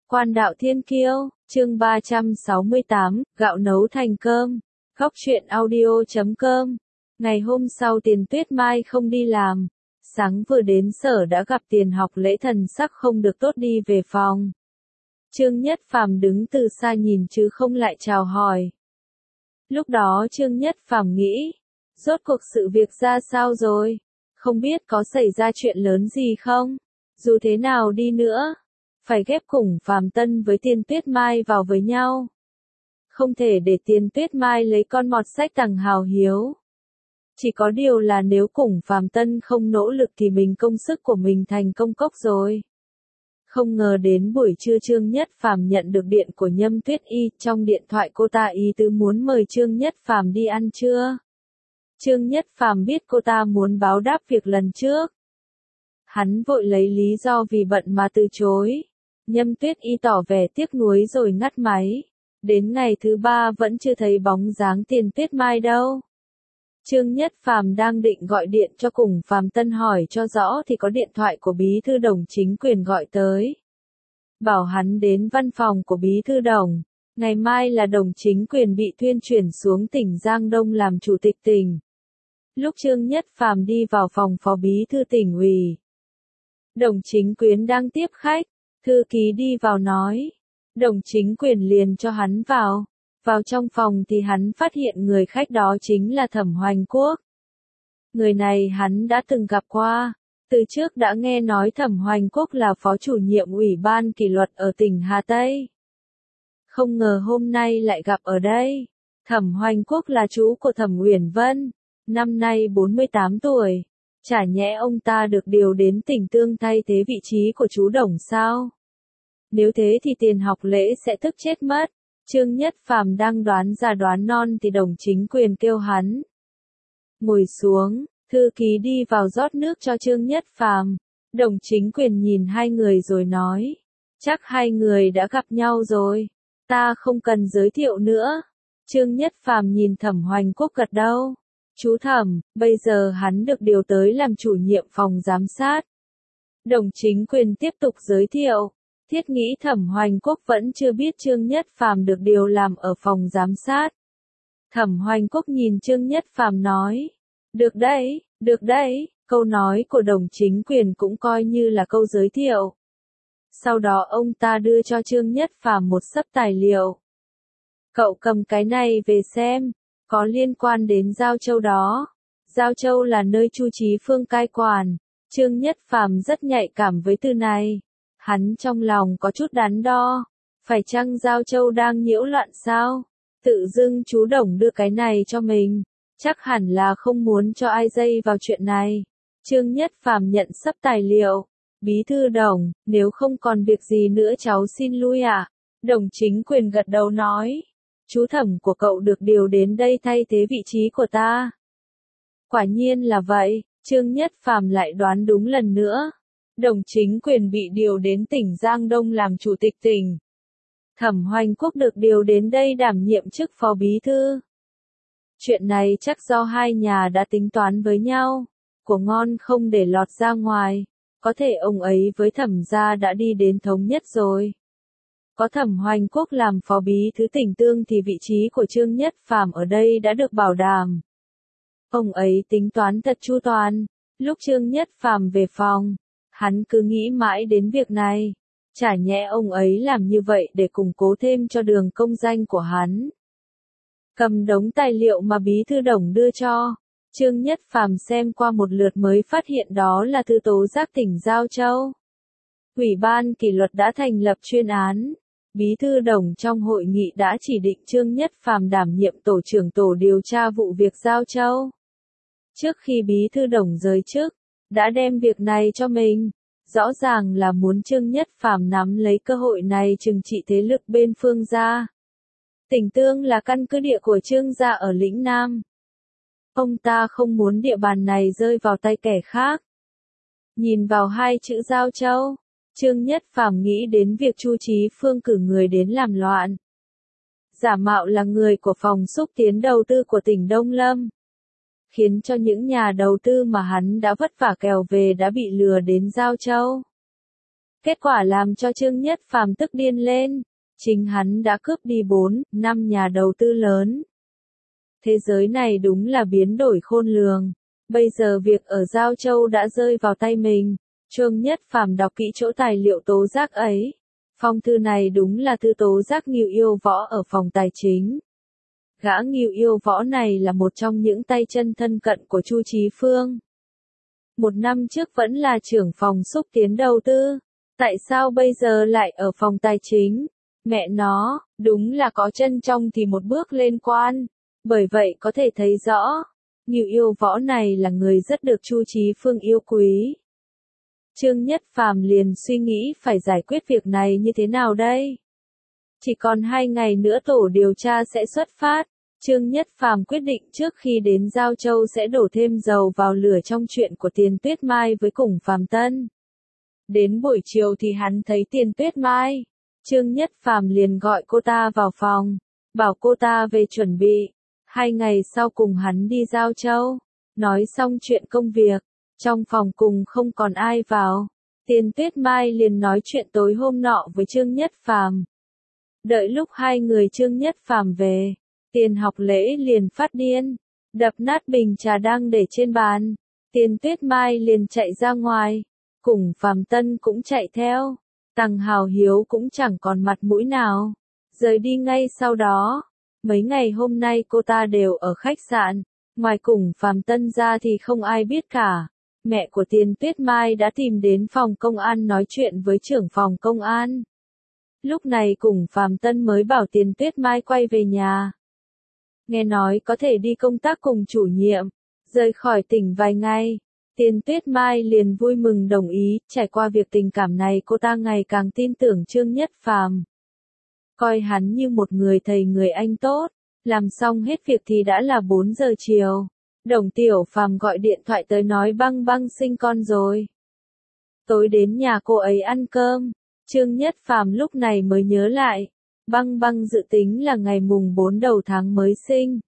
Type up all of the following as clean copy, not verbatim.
Quan đạo thiên kiêu, chương 368, gạo nấu thành cơm. Góc truyện audio.com. Ngày hôm sau Tiền Tuyết Mai không đi làm. Sáng vừa đến sở đã gặp Tiền Học Lễ thần sắc không được tốt đi về phòng. Trương Nhất Phàm đứng từ xa nhìn chứ không lại chào hỏi. Lúc đó Trương Nhất Phàm nghĩ, rốt cuộc sự việc ra sao rồi? Không biết có xảy ra chuyện lớn gì không? Dù thế nào đi nữa, phải ghép cùng Phàm Tân với Tiền Tuyết Mai vào với nhau. Không thể để Tiền Tuyết Mai lấy con mọt sách Tằng Hào Hiếu. Chỉ có điều là nếu cùng Phàm Tân không nỗ lực thì mình công sức của mình thành công cốc rồi. Không ngờ đến buổi trưa Trương Nhất Phàm nhận được điện của Nhâm Tuyết Y, trong điện thoại cô ta ý tứ muốn mời Trương Nhất Phàm đi ăn trưa. Trương Nhất Phàm biết cô ta muốn báo đáp việc lần trước. Hắn vội lấy lý do vì bận mà từ chối. Nhâm Tuyết Y tỏ vẻ tiếc nuối rồi ngắt máy. Đến ngày thứ ba vẫn chưa thấy bóng dáng Tiền Tuyết Mai đâu. Trương Nhất Phàm đang định gọi điện cho cùng Phàm Tân hỏi cho rõ thì có điện thoại của Bí thư Đồng chính quyền gọi tới. Bảo hắn đến văn phòng của Bí thư Đồng. Ngày mai là Đồng chính quyền bị tuyên chuyển xuống tỉnh Giang Đông làm chủ tịch tỉnh. Lúc Trương Nhất Phàm đi vào phòng phó Bí thư tỉnh ủy, Đồng chính quyền đang tiếp khách. Thư ký đi vào nói. Đồng chính quyền liền cho hắn vào. Vào trong phòng thì hắn phát hiện người khách đó chính là Thẩm Hoành Quốc. Người này hắn đã từng gặp qua. Từ trước đã nghe nói Thẩm Hoành Quốc là phó chủ nhiệm ủy ban kỷ luật ở tỉnh Hà Tây. Không ngờ hôm nay lại gặp ở đây. Thẩm Hoành Quốc là chú của Thẩm Uyển Vân. Năm nay 48 tuổi. Chả nhẽ ông ta được điều đến tỉnh Tương thay thế vị trí của chú Đồng sao? Nếu thế thì Tiền Học Lễ sẽ tức chết mất. Trương Nhất Phàm đang đoán già đoán non thì Đồng chính quyền kêu hắn ngồi xuống. Thư ký đi vào rót nước cho Trương Nhất Phàm. Đồng chính quyền nhìn hai người rồi nói, chắc hai người đã gặp nhau rồi, ta không cần giới thiệu nữa. Trương Nhất Phàm nhìn Thẩm Hoành Quốc gật đầu. Chú Thẩm, bây giờ hắn được điều tới làm chủ nhiệm phòng giám sát. Đồng chính quyền tiếp tục giới thiệu. Thiết nghĩ Thẩm Hoành Quốc vẫn chưa biết Trương Nhất Phàm được điều làm ở phòng giám sát. Thẩm Hoành Quốc nhìn Trương Nhất Phàm nói, được đấy, câu nói của đồng chính quyền cũng coi như là câu giới thiệu. Sau đó ông ta đưa cho Trương Nhất Phàm một xấp tài liệu. Cậu cầm cái này về xem, có liên quan đến Giao Châu đó. Giao Châu là nơi Chu Chí Phương cai quản. Trương Nhất Phàm rất nhạy cảm với từ này. Hắn trong lòng có chút đắn đo, phải chăng Giao Châu đang nhiễu loạn sao? Tự dưng chú Đồng đưa cái này cho mình, chắc hẳn là không muốn cho ai dây vào chuyện này. Trương Nhất Phàm nhận xấp tài liệu. Bí thư Đồng, nếu không còn việc gì nữa cháu xin lui ạ. Đồng chính quyền gật đầu nói, chú Thẩm của cậu được điều đến đây thay thế vị trí của ta. Quả nhiên là vậy, Trương Nhất Phàm lại đoán đúng lần nữa. Đồng chính quyền bị điều đến tỉnh Giang Đông làm chủ tịch tỉnh. Thẩm Hoành Quốc được điều đến đây đảm nhiệm chức phó bí thư. Chuyện này chắc do hai nhà đã tính toán với nhau. Của ngon không để lọt ra ngoài. Có thể ông ấy với Thẩm gia đã đi đến thống nhất rồi. Có Thẩm Hoành Quốc làm phó bí thư tỉnh Tương thì vị trí của Trương Nhất Phàm ở đây đã được bảo đảm. Ông ấy tính toán thật chu toàn. Lúc Trương Nhất Phàm về phòng, hắn cứ nghĩ mãi đến việc này. Chả nhẽ ông ấy làm như vậy để củng cố thêm cho đường công danh của hắn. Cầm đống tài liệu mà Bí thư Đồng đưa cho, Trương Nhất Phàm xem qua một lượt mới phát hiện đó là thư tố giác tỉnh Giao Châu. Ủy ban kỷ luật đã thành lập chuyên án. Bí thư Đồng trong hội nghị đã chỉ định Trương Nhất Phàm đảm nhiệm tổ trưởng tổ điều tra vụ việc Giao Châu. Trước khi Bí thư Đồng rời chức, đã đem việc này cho mình. Rõ ràng là muốn Trương Nhất Phàm nắm lấy cơ hội này trừng trị thế lực bên Phương gia. Tỉnh Tương là căn cứ địa của Trương gia ở lĩnh Nam. Ông ta không muốn địa bàn này rơi vào tay kẻ khác. Nhìn vào hai chữ Giao Châu, Trương Nhất Phàm nghĩ đến việc Chu Chí Phương cử người đến làm loạn. Giả mạo là người của phòng xúc tiến đầu tư của tỉnh Đông Lâm. Khiến cho những nhà đầu tư mà hắn đã vất vả kèo về đã bị lừa đến Giao Châu. Kết quả làm cho Trương Nhất Phàm tức điên lên. Chính hắn đã cướp đi 4, 5 nhà đầu tư lớn. Thế giới này đúng là biến đổi khôn lường. Bây giờ việc ở Giao Châu đã rơi vào tay mình. Trương Nhất Phàm đọc kỹ chỗ tài liệu tố giác ấy. Phong thư này đúng là thư tố giác Ngưu Yêu Võ ở phòng tài chính. Gã Ngưu Yêu Võ này là một trong những tay chân thân cận của Chu Chí Phương. 1 năm trước vẫn là trưởng phòng xúc tiến đầu tư. Tại sao bây giờ lại ở phòng tài chính? Mẹ nó, đúng là có chân trong thì một bước lên quan. Bởi vậy có thể thấy rõ, Ngưu Yêu Võ này là người rất được Chu Chí Phương yêu quý. Trương Nhất Phàm liền suy nghĩ phải giải quyết việc này như thế nào đây? Chỉ còn 2 ngày nữa tổ điều tra sẽ xuất phát. Trương Nhất Phàm quyết định trước khi đến Giao Châu sẽ đổ thêm dầu vào lửa trong chuyện của Tiền Tuyết Mai với Củng Phàm Tân. Đến buổi chiều thì hắn thấy Tiền Tuyết Mai. Trương Nhất Phàm liền gọi cô ta vào phòng, bảo cô ta về chuẩn bị. 2 ngày sau cùng hắn đi Giao Châu. Nói xong chuyện công việc, trong phòng cùng không còn ai vào. Tiền Tuyết Mai liền nói chuyện tối hôm nọ với Trương Nhất Phàm. Đợi lúc 2 người Trương Nhất Phàm về, Tiền Học Lễ liền phát điên, đập nát bình trà đang để trên bàn. Tiền Tuyết Mai liền chạy ra ngoài, Củng Phàm Tân cũng chạy theo. Tằng Hào Hiếu cũng chẳng còn mặt mũi nào, rời đi ngay sau đó. Mấy ngày hôm nay cô ta đều ở khách sạn, ngoài Củng Phàm Tân ra thì không ai biết cả. Mẹ của Tiền Tuyết Mai đã tìm đến phòng công an nói chuyện với trưởng phòng công an. Lúc này Củng Phàm Tân mới bảo Tiền Tuyết Mai quay về nhà. Nghe nói có thể đi công tác cùng chủ nhiệm, rời khỏi tỉnh vài ngày. Tiền Tuyết Mai liền vui mừng đồng ý, trải qua việc tình cảm này cô ta ngày càng tin tưởng Trương Nhất Phàm. Coi hắn như một người thầy người anh tốt, làm xong hết việc thì đã là 4 giờ chiều. Đồng Tiểu Phàm gọi điện thoại tới nói Băng Băng sinh con rồi. Tối đến nhà cô ấy ăn cơm, Trương Nhất Phàm lúc này mới nhớ lại, Băng Băng dự tính là ngày mùng 4 đầu tháng mới sinh.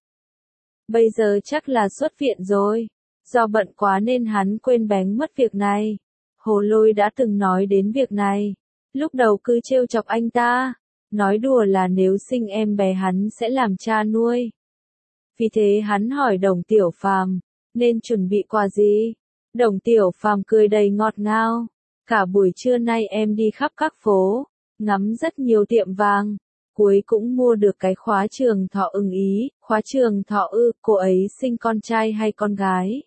Bây giờ chắc là xuất viện rồi. Do bận quá nên hắn quên bén mất việc này. Hồ Lôi đã từng nói đến việc này. Lúc đầu cứ trêu chọc anh ta. Nói đùa là nếu sinh em bé hắn sẽ làm cha nuôi. Vì thế hắn hỏi Đồng Tiểu Phàm, nên chuẩn bị quà gì? Đồng Tiểu Phàm cười đầy ngọt ngào. Cả buổi trưa nay em đi khắp các phố, ngắm rất nhiều tiệm vàng. Cuối cũng mua được cái khóa Trường Thọ ưng ý. Khóa Trường Thọ ư, cô ấy sinh con trai hay con gái?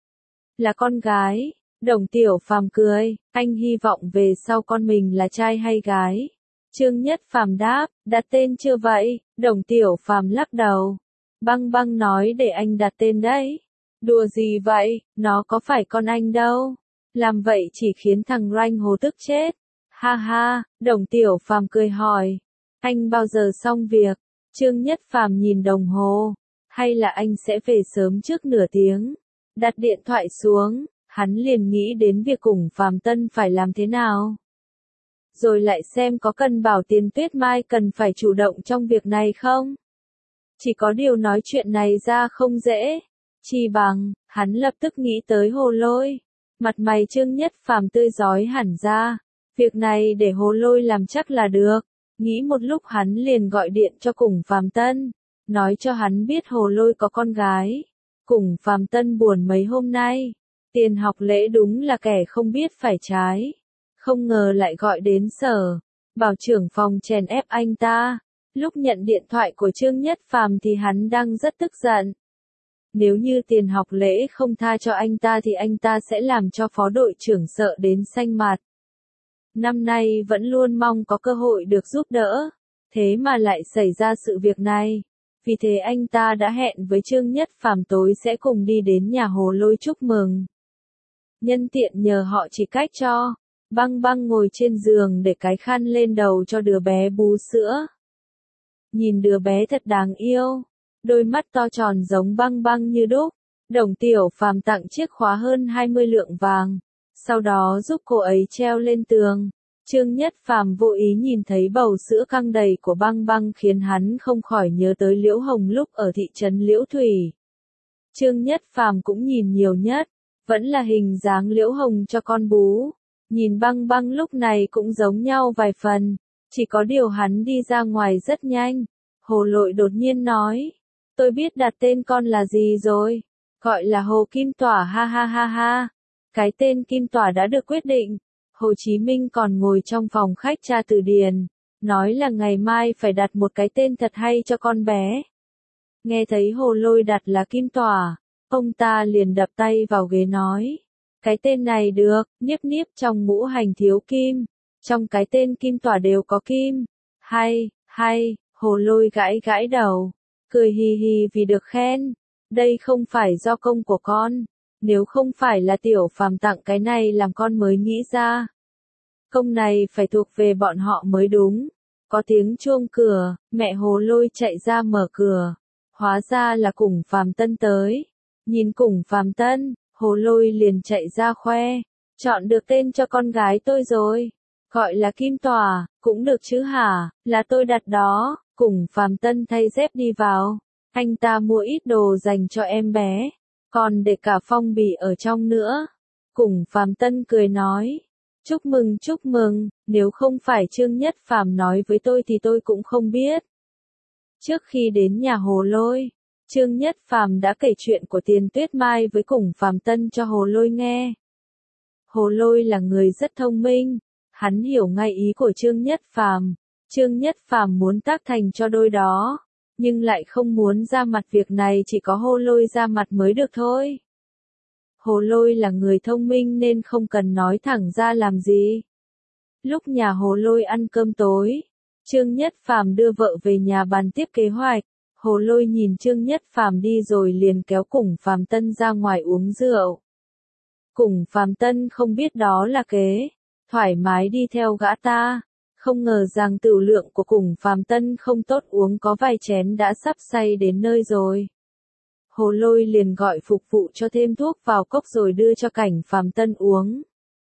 Là con gái. Đồng Tiểu Phàm cười, anh hy vọng về sau con mình là trai hay gái? Trương Nhất Phàm đáp, đặt tên chưa vậy? Đồng Tiểu Phàm lắc đầu. Băng Băng nói để anh đặt tên đấy. Đùa gì vậy, nó có phải con anh đâu. Làm vậy chỉ khiến thằng Ranh Hồ tức chết. Ha ha, Đồng Tiểu Phàm cười hỏi. Anh bao giờ xong việc? Trương Nhất Phàm nhìn đồng hồ. Hay là anh sẽ về sớm trước nửa tiếng? Đặt điện thoại xuống, hắn liền nghĩ đến việc Củng Phàm Tân phải làm thế nào. Rồi lại xem có cần bảo Tiền Tuyết Mai cần phải chủ động trong việc này không? Chỉ có điều nói chuyện này ra không dễ. Chi bằng, hắn lập tức nghĩ tới Hồ Lôi. Mặt mày Trương Nhất Phàm tươi rói hẳn ra. Việc này để Hồ Lôi làm chắc là được. Nghĩ một lúc hắn liền gọi điện cho Củng Phàm Tân. Nói cho hắn biết Hồ Lôi có con gái. Củng Phàm Tân buồn mấy hôm nay. Tiền Học Lễ đúng là kẻ không biết phải trái. Không ngờ lại gọi đến sở. Bảo trưởng phòng chèn ép anh ta. Lúc nhận điện thoại của Trương Nhất Phàm thì hắn đang rất tức giận. Nếu như Tiền Học Lễ không tha cho anh ta thì anh ta sẽ làm cho phó đội trưởng sợ đến xanh mặt. Năm nay vẫn luôn mong có cơ hội được giúp đỡ. Thế mà lại xảy ra sự việc này. Vì thế anh ta đã hẹn với Trương Nhất Phàm tối sẽ cùng đi đến nhà Hồ Lôi chúc mừng. Nhân tiện nhờ họ chỉ cách cho. Băng Băng ngồi trên giường để cái khăn lên đầu cho đứa bé bú sữa. Nhìn đứa bé thật đáng yêu. Đôi mắt to tròn giống Băng Băng như đúc. Đồng Tiểu Phàm tặng chiếc khóa hơn 20 lượng vàng. Sau đó giúp cô ấy treo lên tường. Trương Nhất Phàm vô ý nhìn thấy bầu sữa căng đầy của Băng Băng khiến hắn không khỏi nhớ tới Liễu Hồng lúc ở thị trấn Liễu Thủy. Trương Nhất Phàm cũng nhìn nhiều nhất, vẫn là hình dáng Liễu Hồng cho con bú. Nhìn Băng Băng lúc này cũng giống nhau vài phần, chỉ có điều hắn đi ra ngoài rất nhanh. Hồ Lội đột nhiên nói, tôi biết đặt tên con là gì rồi, gọi là Hồ Kim Tỏa ha ha ha ha. Cái tên Kim Tỏa đã được quyết định. Hồ Chí Minh còn ngồi trong phòng khách tra từ điển, nói là ngày mai phải đặt một cái tên thật hay cho con bé. Nghe thấy Hồ Lôi đặt là Kim Tỏa, ông ta liền đập tay vào ghế nói, cái tên này được, Niếp Niếp trong ngũ hành thiếu kim, trong cái tên Kim Tỏa đều có kim. Hay, hay, Hồ Lôi gãi gãi đầu, cười hì hì vì được khen. Đây không phải do công của con, nếu không phải là Tiểu Phàm tặng cái này làm con mới nghĩ ra. Công này phải thuộc về bọn họ mới đúng. Có tiếng chuông cửa, mẹ Hồ Lôi chạy ra mở cửa. Hóa ra là Củng Phàm Tân tới. Nhìn Củng Phàm Tân, Hồ Lôi liền chạy ra khoe. Chọn được tên cho con gái tôi rồi. Gọi là Kim Tỏa, cũng được chứ hả, là tôi đặt đó. Củng Phàm Tân thay dép đi vào. Anh ta mua ít đồ dành cho em bé. Còn để cả phong bì ở trong nữa. Củng Phàm Tân cười nói. Chúc mừng, nếu không phải Trương Nhất Phàm nói với tôi thì tôi cũng không biết. Trước khi đến nhà Hồ Lôi, Trương Nhất Phàm đã kể chuyện của Tiền Tuyết Mai với Củng Phàm Tân cho Hồ Lôi nghe. Hồ Lôi là người rất thông minh, hắn hiểu ngay ý của Trương Nhất Phàm. Trương Nhất Phàm muốn tác thành cho đôi đó, nhưng lại không muốn ra mặt, việc này chỉ có Hồ Lôi ra mặt mới được thôi. Hồ Lôi là người thông minh nên không cần nói thẳng ra làm gì. Lúc nhà Hồ Lôi ăn cơm tối, Trương Nhất Phàm đưa vợ về nhà bàn tiếp kế hoạch. Hồ Lôi nhìn Trương Nhất Phàm đi rồi liền kéo Củng Phàm Tân ra ngoài uống rượu. Củng Phàm Tân không biết đó là kế, thoải mái đi theo gã ta. Không ngờ rằng tửu lượng của Củng Phàm Tân không tốt, uống có vài chén đã sắp say đến nơi rồi. Hồ Lôi liền gọi phục vụ cho thêm thuốc vào cốc rồi đưa cho Cảnh Phàm Tân uống.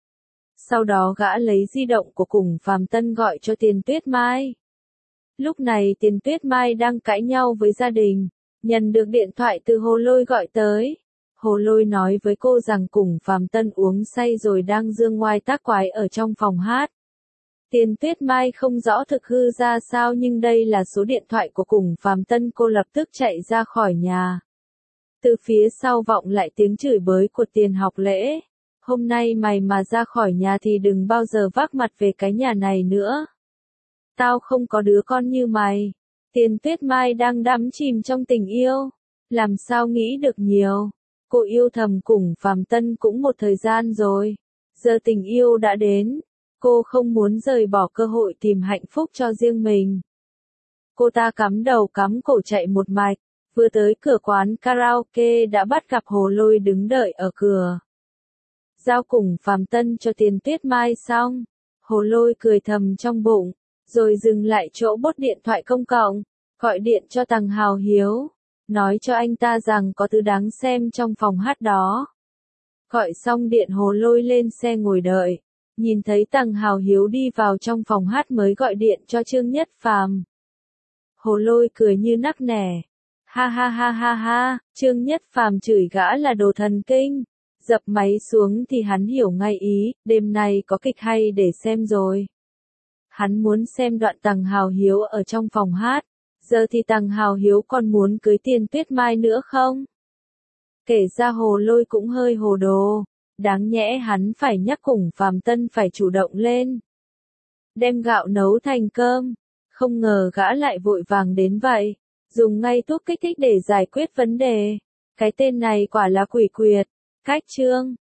Sau đó gã lấy di động của Củng Phàm Tân gọi cho Tiền Tuyết Mai. Lúc này Tiền Tuyết Mai đang cãi nhau với gia đình, nhận được điện thoại từ Hồ Lôi gọi tới. Hồ Lôi nói với cô rằng Củng Phàm Tân uống say rồi đang dương ngoai tác quái ở trong phòng hát. Tiền Tuyết Mai không rõ thực hư ra sao nhưng đây là số điện thoại của Củng Phàm Tân, cô lập tức chạy ra khỏi nhà. Từ phía sau vọng lại tiếng chửi bới của Tiền Học Lễ. Hôm nay mày mà ra khỏi nhà thì đừng bao giờ vác mặt về cái nhà này nữa. Tao không có đứa con như mày. Tiền Tuyết Mai đang đắm chìm trong tình yêu. Làm sao nghĩ được nhiều. Cô yêu thầm Củng Phàm Tân cũng một thời gian rồi. Giờ tình yêu đã đến. Cô không muốn rời bỏ cơ hội tìm hạnh phúc cho riêng mình. Cô ta cắm đầu cắm cổ chạy một mạch. Vừa tới cửa quán karaoke đã bắt gặp Hồ Lôi đứng đợi ở cửa. Giao Củng Phàm Tân cho Tiền Tuyết Mai xong, Hồ Lôi cười thầm trong bụng, rồi dừng lại chỗ bốt điện thoại công cộng, gọi điện cho Tằng Hào Hiếu, nói cho anh ta rằng có thứ đáng xem trong phòng hát đó. Gọi xong điện Hồ Lôi lên xe ngồi đợi, nhìn thấy Tằng Hào Hiếu đi vào trong phòng hát mới gọi điện cho Trương Nhất Phàm. Hồ Lôi cười như nắc nẻ. Ha ha ha ha ha, Trương Nhất Phàm chửi gã là đồ thần kinh. Dập máy xuống thì hắn hiểu ngay ý, đêm nay có kịch hay để xem rồi. Hắn muốn xem đoạn Tằng Hào Hiếu ở trong phòng hát. Giờ thì Tằng Hào Hiếu còn muốn cưới Tiền Tuyết Mai nữa không? Kể ra Hồ Lôi cũng hơi hồ đồ. Đáng nhẽ hắn phải nhắc Củng Phàm Tân phải chủ động lên. Đem gạo nấu thành cơm. Không ngờ gã lại vội vàng đến vậy. Dùng ngay thuốc kích thích để giải quyết vấn đề. Cái tên này quả là quỷ quyệt. Cách chương